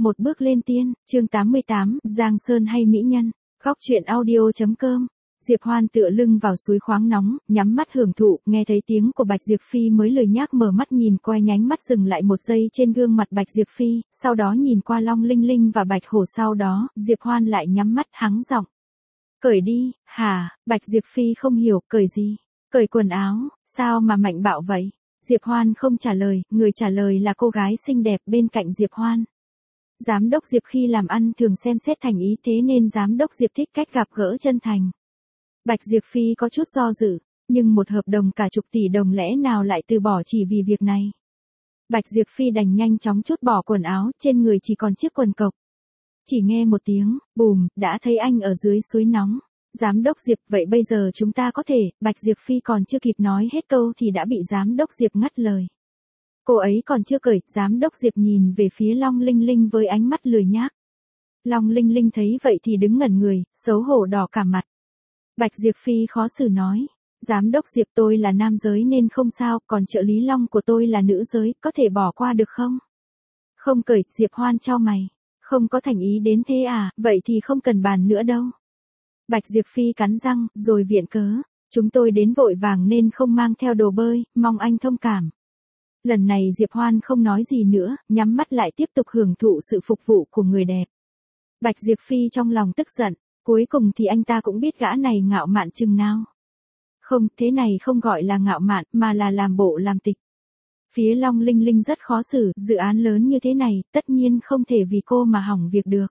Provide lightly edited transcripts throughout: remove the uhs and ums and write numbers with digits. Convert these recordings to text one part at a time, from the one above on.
Một bước lên tiên, chương 88, Giang Sơn hay mỹ nhân. Góc truyện audio.com. Diệp Hoan tựa lưng vào suối khoáng nóng, nhắm mắt hưởng thụ, nghe thấy tiếng của Bạch Diệp Phi mới lười nhác mở mắt nhìn qua, nhánh mắt dừng lại một giây trên gương mặt Bạch Diệp Phi, sau đó nhìn qua Long Linh Linh và Bạch Hổ, sau đó, Diệp Hoan lại nhắm mắt hắng giọng. Cởi đi, hả? Bạch Diệp Phi không hiểu, cởi gì? Cởi quần áo, sao mà mạnh bạo vậy? Diệp Hoan không trả lời, người trả lời là cô gái xinh đẹp bên cạnh Diệp Hoan. Giám đốc Diệp khi làm ăn thường xem xét thành ý, thế nên giám đốc Diệp thích cách gặp gỡ chân thành. Bạch Diệp Phi có chút do dự, nhưng một hợp đồng cả chục tỷ đồng lẽ nào lại từ bỏ chỉ vì việc này. Bạch Diệp Phi đành nhanh chóng trút bỏ quần áo, trên người chỉ còn chiếc quần cộc. Chỉ nghe một tiếng, bùm, đã thấy anh ở dưới suối nóng. Giám đốc Diệp, vậy bây giờ chúng ta có thể, Bạch Diệp Phi còn chưa kịp nói hết câu thì đã bị giám đốc Diệp ngắt lời. Cô ấy còn chưa cởi, giám đốc Diệp nhìn về phía Long Linh Linh với ánh mắt lười nhác. Long Linh Linh thấy vậy thì đứng ngẩn người, xấu hổ đỏ cả mặt. Bạch Diệp Phi khó xử nói, giám đốc Diệp, tôi là nam giới nên không sao, còn trợ lý Long của tôi là nữ giới, có thể bỏ qua được không? Không cởi, Diệp Hoan chau mày, không có thành ý đến thế à, vậy thì không cần bàn nữa đâu. Bạch Diệp Phi cắn răng, rồi viện cớ, chúng tôi đến vội vàng nên không mang theo đồ bơi, mong anh thông cảm. Lần này Diệp Hoan không nói gì nữa, nhắm mắt lại tiếp tục hưởng thụ sự phục vụ của người đẹp. Bạch Diệp Phi trong lòng tức giận, cuối cùng thì anh ta cũng biết gã này ngạo mạn chừng nào. Không, thế này không gọi là ngạo mạn, mà là làm bộ làm tịch. Phía Long Linh Linh rất khó xử, dự án lớn như thế này, tất nhiên không thể vì cô mà hỏng việc được.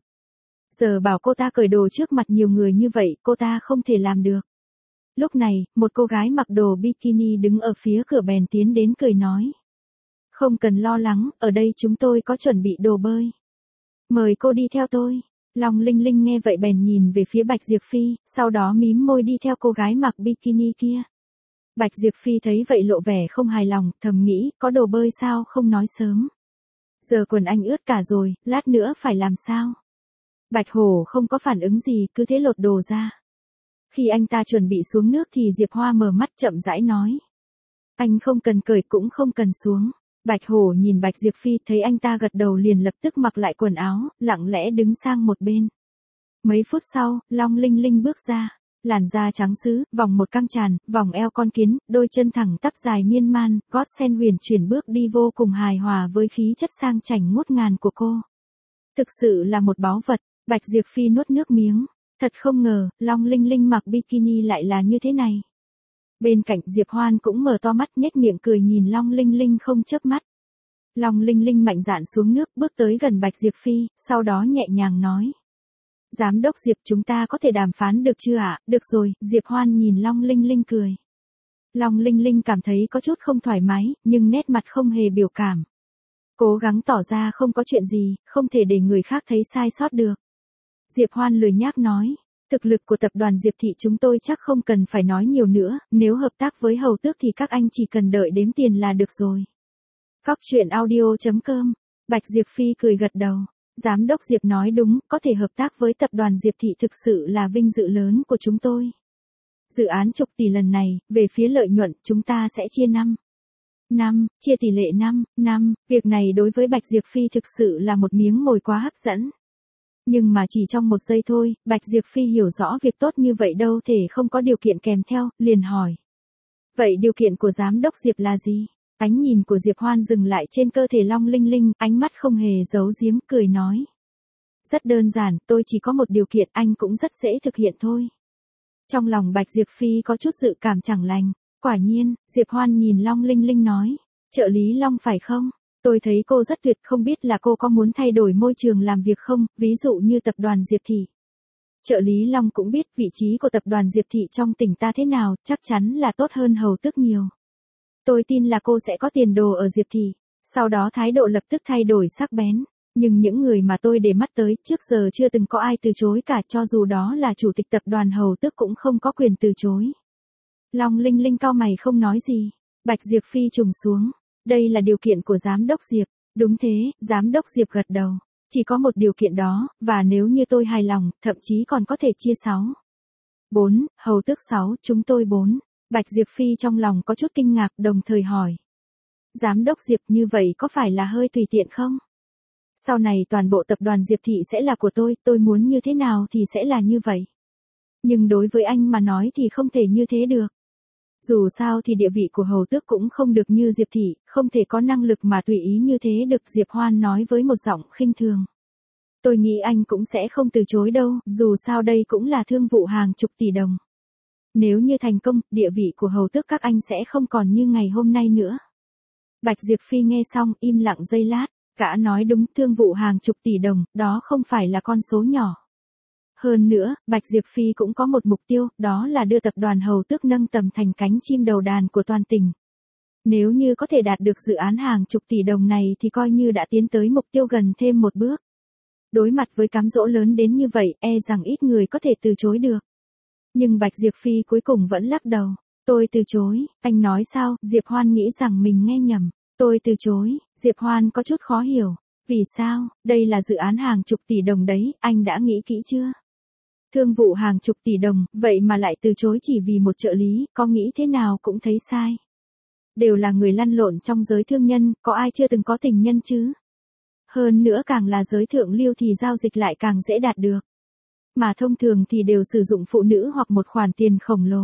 Giờ bảo cô ta cởi đồ trước mặt nhiều người như vậy, cô ta không thể làm được. Lúc này, một cô gái mặc đồ bikini đứng ở phía cửa bèn tiến đến cười nói. Không cần lo lắng, ở đây chúng tôi có chuẩn bị đồ bơi. Mời cô đi theo tôi. Long Linh Linh nghe vậy bèn nhìn về phía Bạch Diệp Phi, sau đó mím môi đi theo cô gái mặc bikini kia. Bạch Diệp Phi thấy vậy lộ vẻ không hài lòng, thầm nghĩ, có đồ bơi sao không nói sớm. Giờ quần anh ướt cả rồi, lát nữa phải làm sao? Bạch Hổ không có phản ứng gì, cứ thế lột đồ ra. Khi anh ta chuẩn bị xuống nước thì Diệp Hoa mở mắt chậm rãi nói. Anh không cần cởi cũng không cần xuống. Bạch Hổ nhìn Bạch Diệp Phi thấy anh ta gật đầu liền lập tức mặc lại quần áo, lặng lẽ đứng sang một bên. Mấy phút sau, Long Linh Linh bước ra. Làn da trắng sứ, vòng một căng tràn, vòng eo con kiến, đôi chân thẳng tắp dài miên man, gót sen huyền chuyển bước đi vô cùng hài hòa với khí chất sang chảnh ngút ngàn của cô. Thực sự là một báu vật. Bạch Diệp Phi nuốt nước miếng. Thật không ngờ, Long Linh Linh mặc bikini lại là như thế này. Bên cạnh Diệp Hoan cũng mở to mắt nhếch miệng cười nhìn Long Linh Linh không chớp mắt. Long Linh Linh mạnh dạn xuống nước bước tới gần Bạch Diệp Phi, sau đó nhẹ nhàng nói. Giám đốc Diệp, chúng ta có thể đàm phán được chưa ạ? Được rồi, Diệp Hoan nhìn Long Linh Linh cười. Long Linh Linh cảm thấy có chút không thoải mái, nhưng nét mặt không hề biểu cảm. Cố gắng tỏ ra không có chuyện gì, không thể để người khác thấy sai sót được. Diệp Hoan lười nhác nói. Thực lực của tập đoàn Diệp Thị chúng tôi chắc không cần phải nói nhiều nữa, nếu hợp tác với Hầu Tước thì các anh chỉ cần đợi đếm tiền là được rồi. Góc truyện audio.com. Bạch Diệp Phi cười gật đầu. Giám đốc Diệp nói đúng, có thể hợp tác với tập đoàn Diệp Thị thực sự là vinh dự lớn của chúng tôi. Dự án chục tỷ lần này, về phía lợi nhuận, chúng ta sẽ chia 5, chia tỷ lệ 5, việc này đối với Bạch Diệp Phi thực sự là một miếng mồi quá hấp dẫn. Nhưng mà chỉ trong một giây thôi, Bạch Diệp Phi hiểu rõ việc tốt như vậy đâu thể không có điều kiện kèm theo, liền hỏi. Vậy điều kiện của giám đốc Diệp là gì? Ánh nhìn của Diệp Hoan dừng lại trên cơ thể Long Linh Linh, ánh mắt không hề giấu giếm, cười nói. Rất đơn giản, tôi chỉ có một điều kiện, anh cũng rất dễ thực hiện thôi. Trong lòng Bạch Diệp Phi có chút dự cảm chẳng lành. Quả nhiên, Diệp Hoan nhìn Long Linh Linh nói. Trợ lý Long phải không? Tôi thấy cô rất tuyệt, không biết là cô có muốn thay đổi môi trường làm việc không, ví dụ như tập đoàn Diệp Thị. Trợ lý Long cũng biết vị trí của tập đoàn Diệp Thị trong tỉnh ta thế nào, chắc chắn là tốt hơn Hầu Tước nhiều. Tôi tin là cô sẽ có tiền đồ ở Diệp Thị. Sau đó thái độ lập tức thay đổi sắc bén. Nhưng những người mà tôi để mắt tới trước giờ chưa từng có ai từ chối cả, cho dù đó là chủ tịch tập đoàn Hầu Tước cũng không có quyền từ chối. Long Linh Linh cau mày không nói gì. Bạch Diệp Phi trùng xuống. Đây là điều kiện của giám đốc Diệp. Đúng thế, giám đốc Diệp gật đầu. Chỉ có một điều kiện đó, và nếu như tôi hài lòng, thậm chí còn có thể chia 4, Hầu Tước 6, chúng tôi 4. Bạch Diệp Phi trong lòng có chút kinh ngạc, đồng thời hỏi. Giám đốc Diệp, như vậy có phải là hơi tùy tiện không? Sau này toàn bộ tập đoàn Diệp Thị sẽ là của tôi muốn như thế nào thì sẽ là như vậy. Nhưng đối với anh mà nói thì không thể như thế được. Dù sao thì địa vị của hầu tước cũng không được như Diệp Thị, không thể có năng lực mà tùy ý như thế được, Diệp Hoan nói với một giọng khinh thường. Tôi nghĩ anh cũng sẽ không từ chối đâu, dù sao đây cũng là thương vụ hàng chục tỷ đồng. Nếu như thành công, địa vị của hầu tước các anh sẽ không còn như ngày hôm nay nữa. Bạch Diệp Phi nghe xong, im lặng giây lát, gã nói đúng, thương vụ hàng chục tỷ đồng, đó không phải là con số nhỏ. Hơn nữa, Bạch Diệp Phi cũng có một mục tiêu, đó là đưa tập đoàn hầu tước nâng tầm thành cánh chim đầu đàn của toàn tỉnh. Nếu như có thể đạt được dự án hàng chục tỷ đồng này thì coi như đã tiến tới mục tiêu gần thêm một bước. Đối mặt với cám dỗ lớn đến như vậy, e rằng ít người có thể từ chối được. Nhưng Bạch Diệp Phi cuối cùng vẫn lắc đầu. Tôi từ chối, anh nói sao? Diệp Hoan nghĩ rằng mình nghe nhầm. Tôi từ chối, Diệp Hoan có chút khó hiểu. Vì sao? Đây là dự án hàng chục tỷ đồng đấy, anh đã nghĩ kỹ chưa? Thương vụ hàng chục tỷ đồng, vậy mà lại từ chối chỉ vì một trợ lý, có nghĩ thế nào cũng thấy sai. Đều là người lăn lộn trong giới thương nhân, có ai chưa từng có tình nhân chứ? Hơn nữa càng là giới thượng lưu thì giao dịch lại càng dễ đạt được. Mà thông thường thì đều sử dụng phụ nữ hoặc một khoản tiền khổng lồ.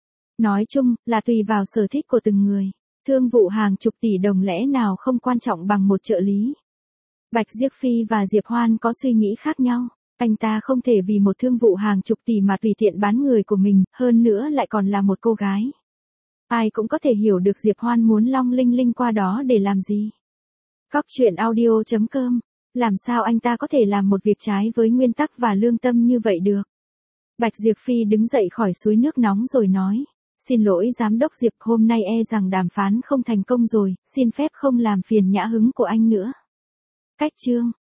Nói chung là tùy vào sở thích của từng người. Thương vụ hàng chục tỷ đồng lẽ nào không quan trọng bằng một trợ lý. Bạch Diệp Phi và Diệp Hoan có suy nghĩ khác nhau. Anh ta không thể vì một thương vụ hàng chục tỷ mà tùy tiện bán người của mình, hơn nữa lại còn là một cô gái. Ai cũng có thể hiểu được Diệp Hoan muốn long linh linh qua đó để làm gì. Góc truyện audio.com. Làm sao anh ta có thể làm một việc trái với nguyên tắc và lương tâm như vậy được? Bạch Diệp Phi đứng dậy khỏi suối nước nóng rồi nói. Xin lỗi giám đốc Diệp, hôm nay e rằng đàm phán không thành công rồi, xin phép không làm phiền nhã hứng của anh nữa. Cách chương